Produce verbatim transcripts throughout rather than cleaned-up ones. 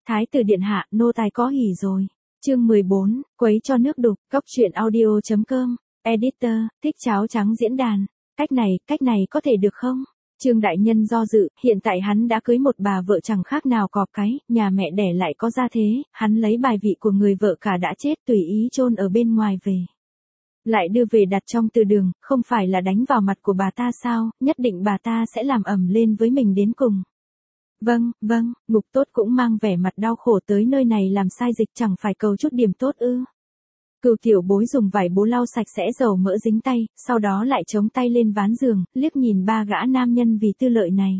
Thái tử điện hạ, nô tài có hỉ rồi. Chương mười bốn, quấy cho nước đục, góc truyện audio.com, editor, thích cháo trắng diễn đàn. Cách này, cách này có thể được không? Trương đại nhân do dự, hiện tại hắn đã cưới một bà vợ chẳng khác nào cọp cái, nhà mẹ đẻ lại có gia thế, hắn lấy bài vị của người vợ cả đã chết tùy ý chôn ở bên ngoài về. Lại đưa về đặt trong từ đường, không phải là đánh vào mặt của bà ta sao, nhất định bà ta sẽ làm ầm lên với mình đến cùng. Vâng, vâng, Ngục Tốt cũng mang vẻ mặt đau khổ tới nơi này làm sai dịch chẳng phải cầu chút điểm tốt ư. Cừu tiểu bối dùng vải bố lau sạch sẽ dầu mỡ dính tay, sau đó lại chống tay lên ván giường, liếc nhìn ba gã nam nhân vì tư lợi này.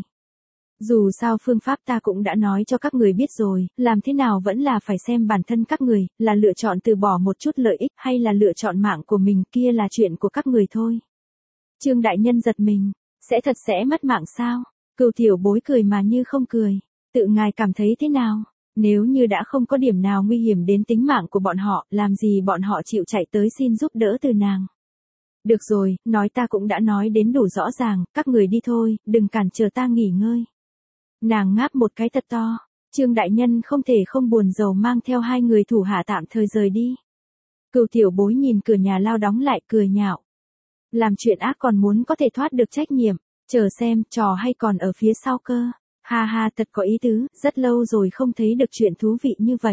Dù sao phương pháp ta cũng đã nói cho các người biết rồi, làm thế nào vẫn là phải xem bản thân các người, là lựa chọn từ bỏ một chút lợi ích hay là lựa chọn mạng của mình, kia là chuyện của các người thôi. Trương đại nhân giật mình, sẽ thật sẽ mất mạng sao? Cừu tiểu bối cười mà như không cười, tự ngài cảm thấy thế nào? Nếu như đã không có điểm nào nguy hiểm đến tính mạng của bọn họ, làm gì bọn họ chịu chạy tới xin giúp đỡ từ nàng. Được rồi, nói ta cũng đã nói đến đủ rõ ràng, các người đi thôi, đừng cản trở ta nghỉ ngơi. Nàng ngáp một cái thật to, Trương đại nhân không thể không buồn rầu mang theo hai người thủ hạ tạm thời rời đi. Cừu tiểu bối nhìn cửa nhà lao đóng lại cười nhạo. Làm chuyện ác còn muốn có thể thoát được trách nhiệm, chờ xem, trò hay còn ở phía sau cơ. Ha ha, thật có ý tứ, rất lâu rồi không thấy được chuyện thú vị như vậy.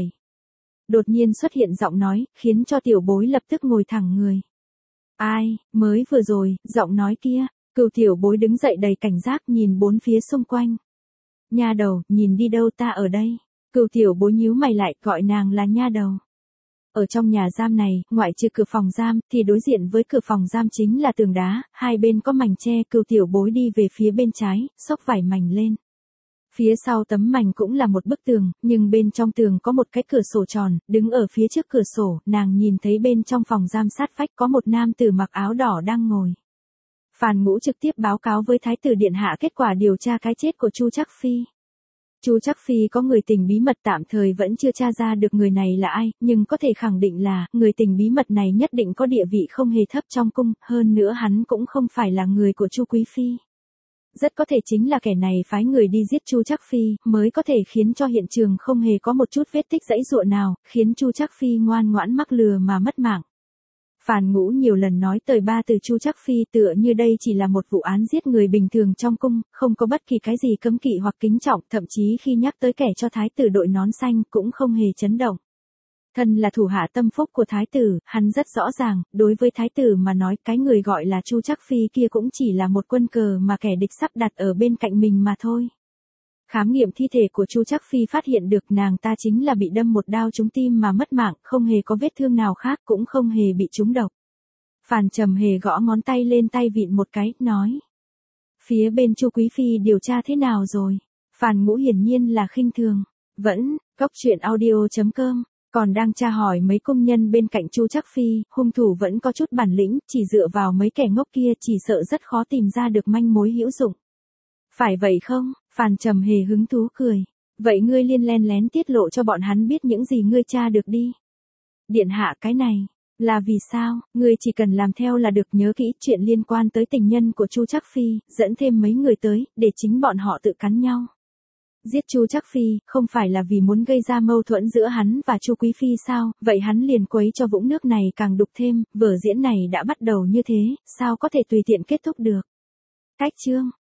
Đột nhiên xuất hiện giọng nói, khiến cho tiểu bối lập tức ngồi thẳng người. Ai, mới vừa rồi, giọng nói kia, cừu tiểu bối đứng dậy đầy cảnh giác nhìn bốn phía xung quanh. Nha đầu, nhìn đi đâu, ta ở đây. Cừu tiểu bối nhíu mày lại, gọi nàng là nha đầu. Ở trong nhà giam này, ngoại trừ cửa phòng giam, thì đối diện với cửa phòng giam chính là tường đá, hai bên có mảnh tre. Cừu tiểu bối đi về phía bên trái, xốc vải mảnh lên. Phía sau tấm mảnh cũng là một bức tường, nhưng bên trong tường có một cái cửa sổ tròn, đứng ở phía trước cửa sổ, nàng nhìn thấy bên trong phòng giam sát vách có một nam tử mặc áo đỏ đang ngồi. Phàn Ngũ trực tiếp báo cáo với Thái tử điện hạ kết quả điều tra cái chết của Chu Trắc Phi. Chu Trắc Phi có người tình bí mật, tạm thời vẫn chưa tra ra được người này là ai, nhưng có thể khẳng định là, người tình bí mật này nhất định có địa vị không hề thấp trong cung, hơn nữa hắn cũng không phải là người của Chu Quý Phi. Rất có thể chính là kẻ này phái người đi giết Chu Trắc Phi, mới có thể khiến cho hiện trường không hề có một chút vết tích giãy giụa nào, khiến Chu Trắc Phi ngoan ngoãn mắc lừa mà mất mạng. Phàn Ngũ nhiều lần nói tới ba từ Chu Trắc Phi, tựa như đây chỉ là một vụ án giết người bình thường trong cung, không có bất kỳ cái gì cấm kỵ hoặc kính trọng, thậm chí khi nhắc tới kẻ cho thái tử đội nón xanh cũng không hề chấn động. Thân là thủ hạ tâm phúc của thái tử, hắn rất rõ ràng, đối với thái tử mà nói, cái người gọi là Chu Trắc Phi kia cũng chỉ là một quân cờ mà kẻ địch sắp đặt ở bên cạnh mình mà thôi. Khám nghiệm thi thể của Chu Trắc Phi phát hiện được nàng ta chính là bị đâm một đao trúng tim mà mất mạng, không hề có vết thương nào khác, cũng không hề bị trúng độc. Phàn Trầm Hề gõ ngón tay lên tay vịn một cái, nói. Phía bên Chu Quý Phi điều tra thế nào rồi? Phàn Ngũ hiển nhiên là khinh thường. Vẫn, góc truyện audio.com. Còn đang tra hỏi mấy công nhân bên cạnh Chu Trắc Phi, hung thủ vẫn có chút bản lĩnh, chỉ dựa vào mấy kẻ ngốc kia chỉ sợ rất khó tìm ra được manh mối hữu dụng. Phải vậy không? Phàn Trầm Hề hứng thú cười. Vậy ngươi liên len lén tiết lộ cho bọn hắn biết những gì ngươi tra được đi. Điện hạ, cái này là vì sao? Ngươi chỉ cần làm theo là được, nhớ kỹ chuyện liên quan tới tình nhân của Chu Trắc Phi, dẫn thêm mấy người tới, để chính bọn họ tự cắn nhau. Giết Chu Trắc Phi, không phải là vì muốn gây ra mâu thuẫn giữa hắn và Chu Quý Phi sao, vậy hắn liền quấy cho vũng nước này càng đục thêm, vở diễn này đã bắt đầu như thế, sao có thể tùy tiện kết thúc được. Cách chương.